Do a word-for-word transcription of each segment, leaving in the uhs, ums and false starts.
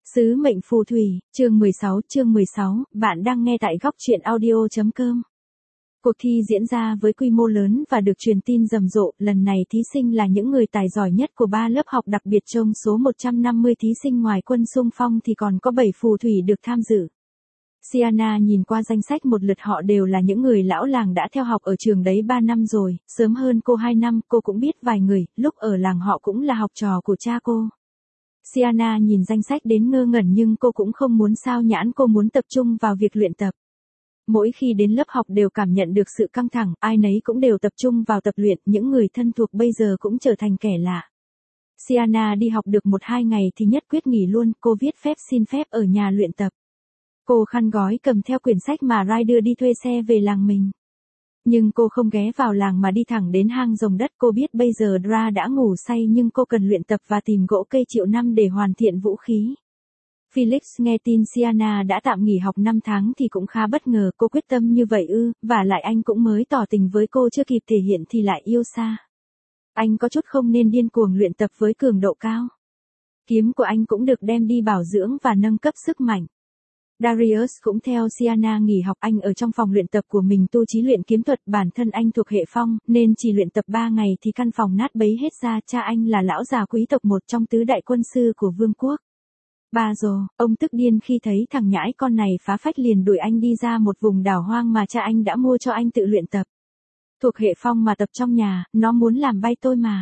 Sứ mệnh phù thủy, chương mười sáu, chương mười sáu, bạn đang nghe tại góc truyện audio.com. Cuộc thi diễn ra với quy mô lớn và được truyền tin rầm rộ, lần này thí sinh là những người tài giỏi nhất của ba lớp học đặc biệt, trong số một trăm năm mươi thí sinh ngoài quân xung phong thì còn có bảy phù thủy được tham dự. Sienna nhìn qua danh sách một lượt, họ đều là những người lão làng đã theo học ở trường đấy ba năm rồi, sớm hơn cô hai năm, cô cũng biết vài người, lúc ở làng họ cũng là học trò của cha cô. Sienna nhìn danh sách đến ngơ ngẩn nhưng cô cũng không muốn sao nhãng, cô muốn tập trung vào việc luyện tập. Mỗi khi đến lớp học đều cảm nhận được sự căng thẳng, ai nấy cũng đều tập trung vào tập luyện, những người thân thuộc bây giờ cũng trở thành kẻ lạ. Sienna đi học được một hai ngày thì nhất quyết nghỉ luôn, cô viết phép xin phép ở nhà luyện tập. Cô khăn gói cầm theo quyển sách mà Rai đưa đi thuê xe về làng mình. Nhưng cô không ghé vào làng mà đi thẳng đến hang rồng đất, cô biết bây giờ Dra đã ngủ say nhưng cô cần luyện tập và tìm gỗ cây triệu năm để hoàn thiện vũ khí. Felix nghe tin Sienna đã tạm nghỉ học năm tháng thì cũng khá bất ngờ, cô quyết tâm như vậy ư, và lại anh cũng mới tỏ tình với cô chưa kịp thể hiện thì lại yêu xa. Anh có chút không nên điên cuồng luyện tập với cường độ cao. Kiếm của anh cũng được đem đi bảo dưỡng và nâng cấp sức mạnh. Darius cũng theo Sienna nghỉ học, anh ở trong phòng luyện tập của mình tu chí luyện kiếm thuật, bản thân anh thuộc hệ phong, nên chỉ luyện tập ba ngày thì căn phòng nát bấy hết ra, cha anh là lão già quý tộc một trong tứ đại quân sư của vương quốc. Ba rồ, ông tức điên khi thấy thằng nhãi con này phá phách, liền đuổi anh đi ra một vùng đảo hoang mà cha anh đã mua cho anh tự luyện tập. Thuộc hệ phong mà tập trong nhà, nó muốn làm bay tôi mà.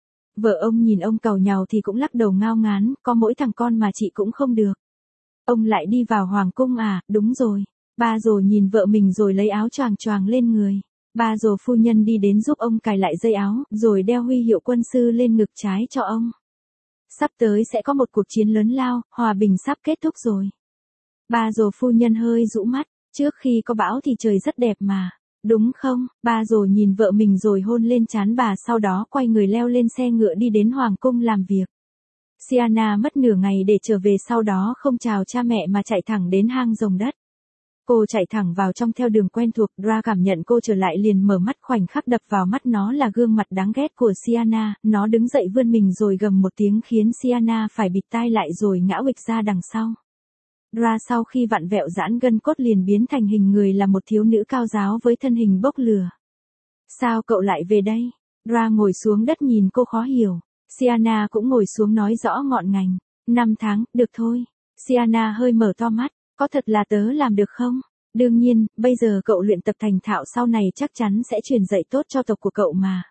Vợ ông nhìn ông càu nhàu thì cũng lắc đầu ngao ngán, có mỗi thằng con mà chị cũng không được. Ông lại đi vào hoàng cung à, đúng rồi. Ba rồ nhìn vợ mình rồi lấy áo choàng choàng lên người. Ba rồ phu nhân đi đến giúp ông cài lại dây áo, rồi đeo huy hiệu quân sư lên ngực trái cho ông. Sắp tới sẽ có một cuộc chiến lớn lao, hòa bình sắp kết thúc rồi. Ba rồ phu nhân hơi rũ mắt, trước khi có bão thì trời rất đẹp mà. Đúng không? Ba rồ nhìn vợ mình rồi hôn lên trán bà, sau đó quay người leo lên xe ngựa đi đến hoàng cung làm việc. Sienna mất nửa ngày để trở về, sau đó không chào cha mẹ mà chạy thẳng đến hang rồng đất. Cô chạy thẳng vào trong theo đường quen thuộc, Dra cảm nhận cô trở lại liền mở mắt, khoảnh khắc đập vào mắt nó là gương mặt đáng ghét của Sienna, nó đứng dậy vươn mình rồi gầm một tiếng khiến Sienna phải bịt tai lại rồi ngã uịch ra đằng sau. Dra sau khi vặn vẹo giãn gân cốt liền biến thành hình người là một thiếu nữ cao giáo với thân hình bốc lửa. Sao cậu lại về đây? Dra ngồi xuống đất nhìn cô khó hiểu. Sienna cũng ngồi xuống nói rõ ngọn ngành. Năm tháng, được thôi. Sienna hơi mở to mắt, có thật là tớ làm được không? Đương nhiên, bây giờ cậu luyện tập thành thạo, sau này chắc chắn sẽ truyền dạy tốt cho tộc của cậu mà.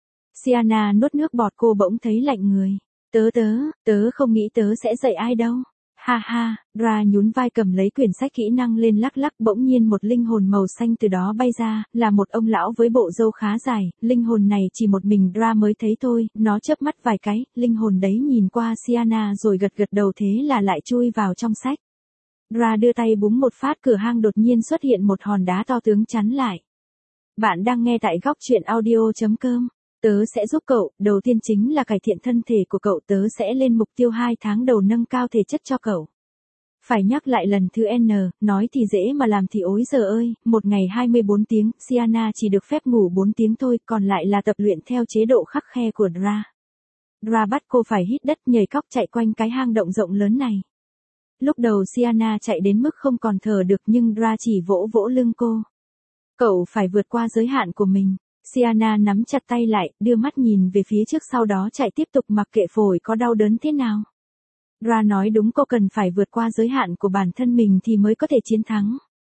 Sienna nuốt nước bọt, cô bỗng thấy lạnh người. Tớ tớ, tớ không nghĩ tớ sẽ dạy ai đâu. Ha ha, Dra nhún vai cầm lấy quyển sách kỹ năng lên lắc lắc, bỗng nhiên một linh hồn màu xanh từ đó bay ra, là một ông lão với bộ râu khá dài, linh hồn này chỉ một mình Dra mới thấy thôi, nó chớp mắt vài cái, linh hồn đấy nhìn qua Sienna rồi gật gật đầu, thế là lại chui vào trong sách. Dra đưa tay búng một phát, cửa hang đột nhiên xuất hiện một hòn đá to tướng chắn lại. Bạn đang nghe tại góc truyện audio.com. Tớ sẽ giúp cậu, đầu tiên chính là cải thiện thân thể của cậu, tớ sẽ lên mục tiêu hai tháng đầu nâng cao thể chất cho cậu. Phải nhắc lại lần thứ N, nói thì dễ mà làm thì ối giời ơi, một ngày hai mươi bốn tiếng, Sienna chỉ được phép ngủ bốn tiếng thôi, còn lại là tập luyện theo chế độ khắt khe của Dra. Dra bắt cô phải hít đất nhảy cóc chạy quanh cái hang động rộng lớn này. Lúc đầu Sienna chạy đến mức không còn thở được nhưng Dra chỉ vỗ vỗ lưng cô. Cậu phải vượt qua giới hạn của mình. Sienna nắm chặt tay lại, đưa mắt nhìn về phía trước, sau đó chạy tiếp tục mặc kệ phổi có đau đớn thế nào. Dra nói đúng, cô cần phải vượt qua giới hạn của bản thân mình thì mới có thể chiến thắng.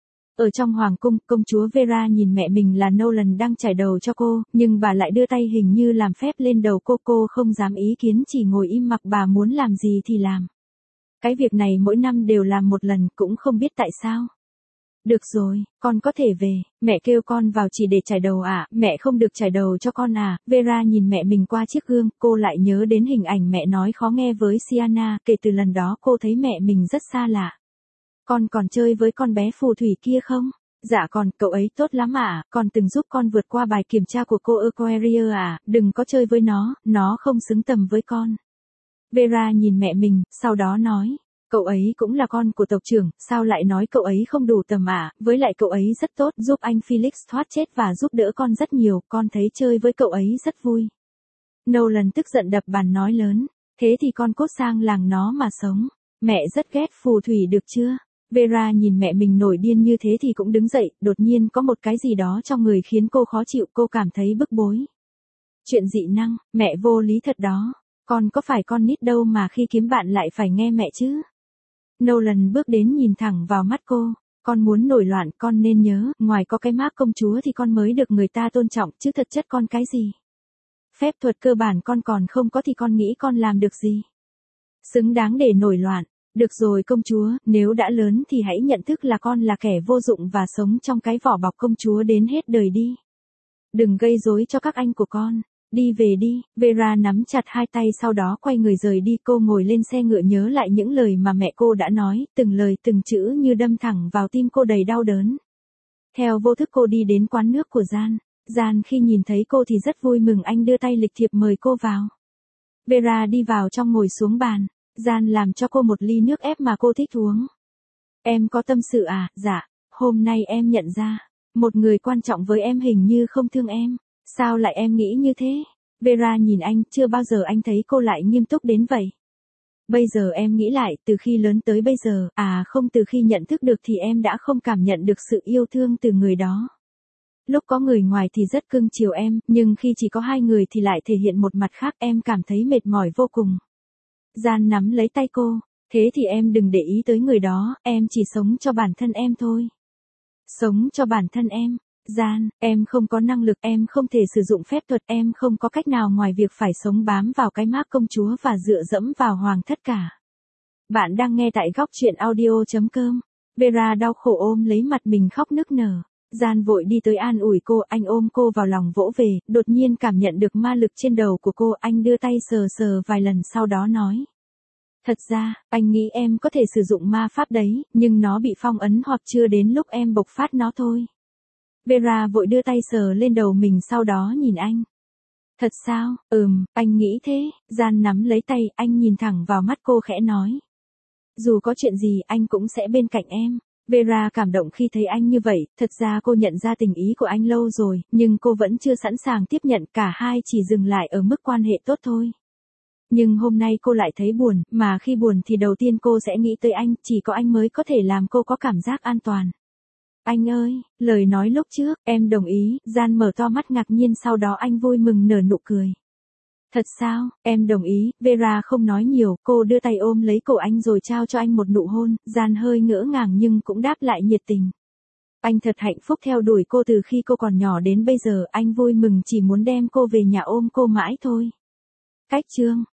Ở trong hoàng cung, công chúa Vera nhìn mẹ mình là Nolan đang chải đầu cho cô, nhưng bà lại đưa tay hình như làm phép lên đầu cô, cô không dám ý kiến, chỉ ngồi im mặc, bà muốn làm gì thì làm. Cái việc này mỗi năm đều làm một lần, cũng không biết tại sao. Được rồi, con có thể về, mẹ kêu con vào chỉ để chải đầu à, mẹ không được chải đầu cho con à. Vera nhìn mẹ mình qua chiếc gương, cô lại nhớ đến hình ảnh mẹ nói khó nghe với Sienna, kể từ lần đó cô thấy mẹ mình rất xa lạ. Con còn chơi với con bé phù thủy kia không? Dạ còn, cậu ấy tốt lắm à, con từng giúp con vượt qua bài kiểm tra của cô Aquaria à, đừng có chơi với nó, nó không xứng tầm với con. Vera nhìn mẹ mình, sau đó nói. Cậu ấy cũng là con của tộc trưởng, sao lại nói cậu ấy không đủ tầm à, với lại cậu ấy rất tốt, giúp anh Felix thoát chết và giúp đỡ con rất nhiều, con thấy chơi với cậu ấy rất vui. Nolan tức giận đập bàn nói lớn, thế thì con cốt sang làng nó mà sống. Mẹ rất ghét phù thủy được chưa? Vera nhìn mẹ mình nổi điên như thế thì cũng đứng dậy, đột nhiên có một cái gì đó trong người khiến cô khó chịu, cô cảm thấy bức bối. Chuyện dị năng, mẹ vô lý thật đó. Con có phải con nít đâu mà khi kiếm bạn lại phải nghe mẹ chứ? Nolan bước đến nhìn thẳng vào mắt cô. Con muốn nổi loạn, con nên nhớ, ngoài có cái mác công chúa thì con mới được người ta tôn trọng, chứ thật chất con cái gì? Phép thuật cơ bản con còn không có thì con nghĩ con làm được gì? Xứng đáng để nổi loạn. Được rồi công chúa, nếu đã lớn thì hãy nhận thức là con là kẻ vô dụng và sống trong cái vỏ bọc công chúa đến hết đời đi. Đừng gây rối cho các anh của con. Đi về đi, Vera nắm chặt hai tay sau đó quay người rời đi. Cô ngồi lên xe ngựa nhớ lại những lời mà mẹ cô đã nói, từng lời từng chữ như đâm thẳng vào tim cô đầy đau đớn. Theo vô thức cô đi đến quán nước của Gian. Gian khi nhìn thấy cô thì rất vui mừng, anh đưa tay lịch thiệp mời cô vào. Vera đi vào trong ngồi xuống bàn. Gian làm cho cô một ly nước ép mà cô thích uống. Em có tâm sự à? Dạ, hôm nay em nhận ra, một người quan trọng với em hình như không thương em. Sao lại em nghĩ như thế? Vera nhìn anh, chưa bao giờ anh thấy cô lại nghiêm túc đến vậy. Bây giờ em nghĩ lại, từ khi lớn tới bây giờ, à không từ khi nhận thức được thì em đã không cảm nhận được sự yêu thương từ người đó. Lúc có người ngoài thì rất cưng chiều em, nhưng khi chỉ có hai người thì lại thể hiện một mặt khác, em cảm thấy mệt mỏi vô cùng. Gian nắm lấy tay cô, thế thì em đừng để ý tới người đó, em chỉ sống cho bản thân em thôi. Sống cho bản thân em. Gian, em không có năng lực, em không thể sử dụng phép thuật, em không có cách nào ngoài việc phải sống bám vào cái mác công chúa và dựa dẫm vào hoàng thất cả. Bạn đang nghe tại góc truyện audio chấm com. Vera đau khổ ôm lấy mặt mình khóc nức nở. Gian vội đi tới an ủi cô, anh ôm cô vào lòng vỗ về, đột nhiên cảm nhận được ma lực trên đầu của cô, anh đưa tay sờ sờ vài lần sau đó nói. Thật ra, anh nghĩ em có thể sử dụng ma pháp đấy, nhưng nó bị phong ấn hoặc chưa đến lúc em bộc phát nó thôi. Vera vội đưa tay sờ lên đầu mình sau đó nhìn anh. Thật sao? Ừm, anh nghĩ thế. Gian nắm lấy tay, anh nhìn thẳng vào mắt cô khẽ nói. Dù có chuyện gì anh cũng sẽ bên cạnh em. Vera cảm động khi thấy anh như vậy, thật ra cô nhận ra tình ý của anh lâu rồi, nhưng cô vẫn chưa sẵn sàng tiếp nhận, cả hai chỉ dừng lại ở mức quan hệ tốt thôi. Nhưng hôm nay cô lại thấy buồn, mà khi buồn thì đầu tiên cô sẽ nghĩ tới anh, chỉ có anh mới có thể làm cô có cảm giác an toàn. Anh ơi, lời nói lúc trước, em đồng ý. Gian mở to mắt ngạc nhiên, sau đó anh vui mừng nở nụ cười. Thật sao, em đồng ý. Vera không nói nhiều, cô đưa tay ôm lấy cổ anh rồi trao cho anh một nụ hôn. Gian hơi ngỡ ngàng nhưng cũng đáp lại nhiệt tình. Anh thật hạnh phúc theo đuổi cô từ khi cô còn nhỏ đến bây giờ, anh vui mừng chỉ muốn đem cô về nhà ôm cô mãi thôi. Cách chương